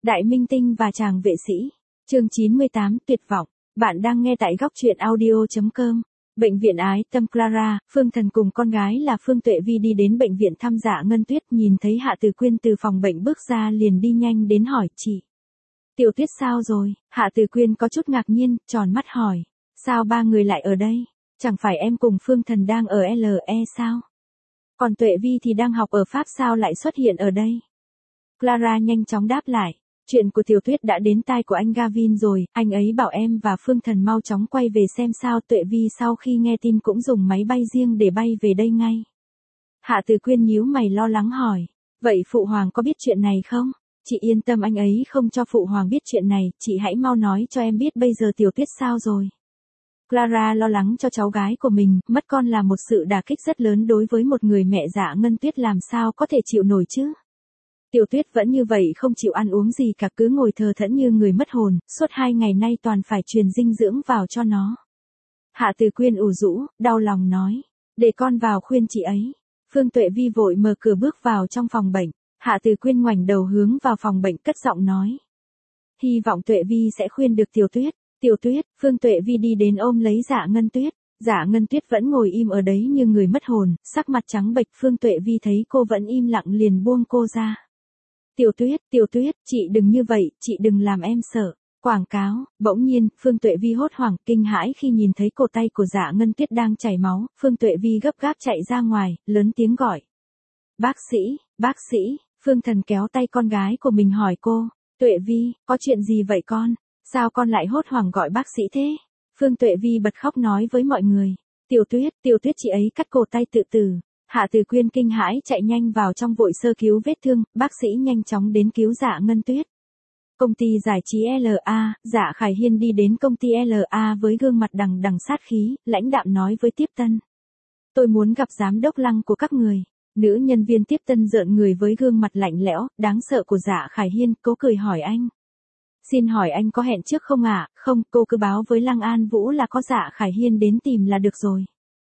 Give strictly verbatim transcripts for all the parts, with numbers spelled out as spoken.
Đại minh tinh và chàng vệ sĩ. Chương chín mươi tám, tuyệt vọng. Bạn đang nghe tại góc truyện audio chấm com. Bệnh viện Ái Tâm Clara, Phương Thần cùng con gái là Phương Tuệ Vi đi đến bệnh viện thăm Dạ Ngân Tuyết, nhìn thấy Hạ Từ Quyên từ phòng bệnh bước ra liền đi nhanh đến hỏi chị. Tiểu Tuyết sao rồi? Hạ Từ Quyên có chút ngạc nhiên, tròn mắt hỏi. Sao ba người lại ở đây? Chẳng phải em cùng Phương Thần đang ở lờ e sao? Còn Tuệ Vi thì đang học ở Pháp sao lại xuất hiện ở đây? Clara nhanh chóng đáp lại. Chuyện của Tiểu Tuyết đã đến tai của anh Gavin rồi, anh ấy bảo em và Phương Thần mau chóng quay về xem sao. Tuệ Vi sau khi nghe tin cũng dùng máy bay riêng để bay về đây ngay. Hạ Từ Quyên nhíu mày lo lắng hỏi. Vậy Phụ Hoàng có biết chuyện này không? Chị yên tâm, anh ấy không cho Phụ Hoàng biết chuyện này, chị hãy mau nói cho em biết bây giờ Tiểu Tuyết sao rồi. Clara lo lắng cho cháu gái của mình, mất con là một sự đả kích rất lớn đối với một người mẹ. Dạ Ngân Tuyết làm sao có thể chịu nổi chứ? Tiểu Tuyết vẫn như vậy, không chịu ăn uống gì cả, cứ ngồi thờ thẫn như người mất hồn, suốt hai ngày nay toàn phải truyền dinh dưỡng vào cho nó. Hạ Từ Quyên ủ rũ, đau lòng nói, để con vào khuyên chị ấy. Phương Tuệ Vi vội mở cửa bước vào trong phòng bệnh. Hạ Từ Quyên ngoảnh đầu hướng vào phòng bệnh, cất giọng nói. Hy vọng Tuệ Vi sẽ khuyên được Tiểu Tuyết. Tiểu Tuyết, Phương Tuệ Vi đi đến ôm lấy Dạ Ngân Tuyết. Dạ Ngân Tuyết vẫn ngồi im ở đấy như người mất hồn, sắc mặt trắng bệch. Phương Tuệ Vi thấy cô vẫn im lặng liền buông cô ra. Tiểu Tuyết, Tiểu Tuyết, chị đừng như vậy, chị đừng làm em sợ. Quảng cáo. Bỗng nhiên, Phương Tuệ Vi hốt hoảng, kinh hãi khi nhìn thấy cổ tay của Dạ Ngân Tuyết đang chảy máu. Phương Tuệ Vi gấp gáp chạy ra ngoài, lớn tiếng gọi. Bác sĩ, bác sĩ. Phương Thần kéo tay con gái của mình hỏi cô. Tuệ Vi, có chuyện gì vậy con? Sao con lại hốt hoảng gọi bác sĩ thế? Phương Tuệ Vi bật khóc nói với mọi người. Tiểu Tuyết, Tiểu Tuyết chị ấy cắt cổ tay tự tử. Hạ Từ Quyên kinh hãi chạy nhanh vào trong vội sơ cứu vết thương, bác sĩ nhanh chóng đến cứu Dạ Ngân Tuyết. Công ty giải trí lờ a, Dạ Khải Hiên đi đến công ty lờ a với gương mặt đằng đằng sát khí, lãnh đạm nói với tiếp tân. Tôi muốn gặp giám đốc Lăng của các người. Nữ nhân viên tiếp tân rợn người với gương mặt lạnh lẽo, đáng sợ của Dạ Khải Hiên, cố cười hỏi anh. Xin hỏi anh có hẹn trước không ạ? À? Không, cô cứ báo với Lăng An Vũ là có Dạ Khải Hiên đến tìm là được rồi.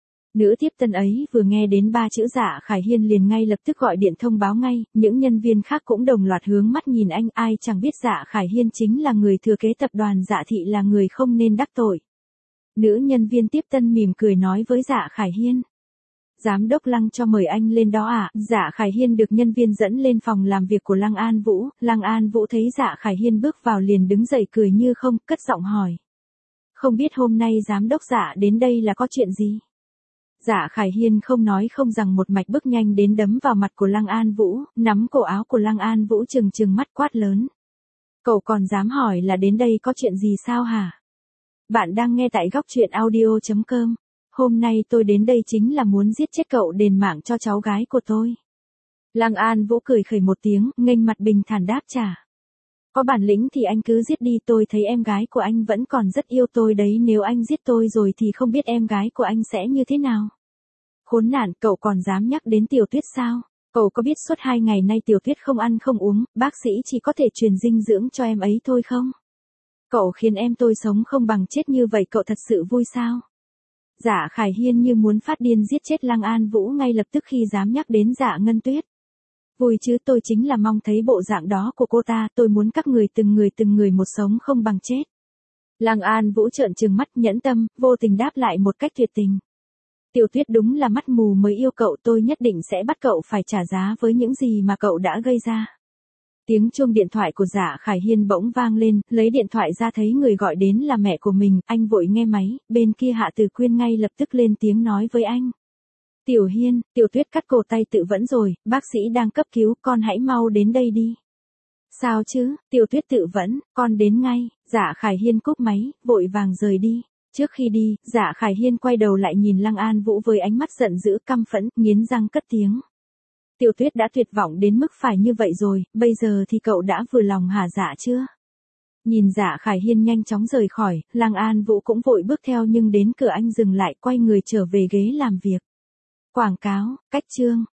Nữ tiếp tân ấy vừa nghe đến ba chữ Dạ Khải Hiên liền ngay lập tức gọi điện thông báo ngay, những nhân viên khác cũng đồng loạt hướng mắt nhìn anh, ai chẳng biết Dạ Khải Hiên chính là người thừa kế tập đoàn Dạ Thị, là người không nên đắc tội. Nữ nhân viên tiếp tân mỉm cười nói với Dạ Khải Hiên. Giám đốc Lăng cho mời anh lên đó ạ. À? Dạ Khải Hiên được nhân viên dẫn lên phòng làm việc của Lăng An Vũ. Lăng An Vũ thấy Dạ Khải Hiên bước vào liền đứng dậy cười như không, cất giọng hỏi. Không biết hôm nay giám đốc Dạ đến đây là có chuyện gì? Dạ Khải Hiên không nói không rằng một mạch bước nhanh đến đấm vào mặt của Lăng An Vũ, nắm cổ áo của Lăng An Vũ trừng trừng mắt quát lớn. Cậu còn dám hỏi là đến đây có chuyện gì sao hả? Bạn đang nghe tại góc truyện audio chấm com. Hôm nay tôi đến đây chính là muốn giết chết cậu, đền mạng cho cháu gái của tôi. Lăng An Vũ cười khẩy một tiếng, nghênh mặt bình thản đáp trả. Có bản lĩnh thì anh cứ giết đi, tôi thấy em gái của anh vẫn còn rất yêu tôi đấy, nếu anh giết tôi rồi thì không biết em gái của anh sẽ như thế nào. Khốn nạn, cậu còn dám nhắc đến Tiểu Tuyết sao? Cậu có biết suốt hai ngày nay Tiểu Tuyết không ăn không uống, bác sĩ chỉ có thể truyền dinh dưỡng cho em ấy thôi không? Cậu khiến em tôi sống không bằng chết như vậy, cậu thật sự vui sao? Dạ Khải Hiên như muốn phát điên giết chết Lăng An Vũ ngay lập tức khi dám nhắc đến Dạ Ngân Tuyết. Vui chứ, tôi chính là mong thấy bộ dạng đó của cô ta, tôi muốn các người từng người từng người một sống không bằng chết. Lăng An Vũ trợn trừng mắt, nhẫn tâm, vô tình đáp lại một cách tuyệt tình. Tiểu Tuyết đúng là mắt mù mới yêu cậu, tôi nhất định sẽ bắt cậu phải trả giá với những gì mà cậu đã gây ra. Tiếng chuông điện thoại của Dạ Khải Hiên bỗng vang lên, lấy điện thoại ra thấy người gọi đến là mẹ của mình, anh vội nghe máy, bên kia Hạ Từ Quyên ngay lập tức lên tiếng nói với anh. Tiểu Hiên, Tiểu Tuyết cắt cổ tay tự vẫn rồi, bác sĩ đang cấp cứu, con hãy mau đến đây đi. Sao chứ, Tiểu Tuyết tự vẫn, con đến ngay. Dạ Khải Hiên cúp máy, vội vàng rời đi. Trước khi đi, Dạ Khải Hiên quay đầu lại nhìn Lăng An Vũ với ánh mắt giận dữ căm phẫn, nghiến răng cất tiếng. Tiểu Tuyết đã tuyệt vọng đến mức phải như vậy rồi, bây giờ thì cậu đã vừa lòng hả Dạ chưa? Nhìn Dạ Khải Hiên nhanh chóng rời khỏi, Lăng An Vũ cũng vội bước theo nhưng đến cửa anh dừng lại, quay người trở về ghế làm việc. Quảng cáo, cách chương.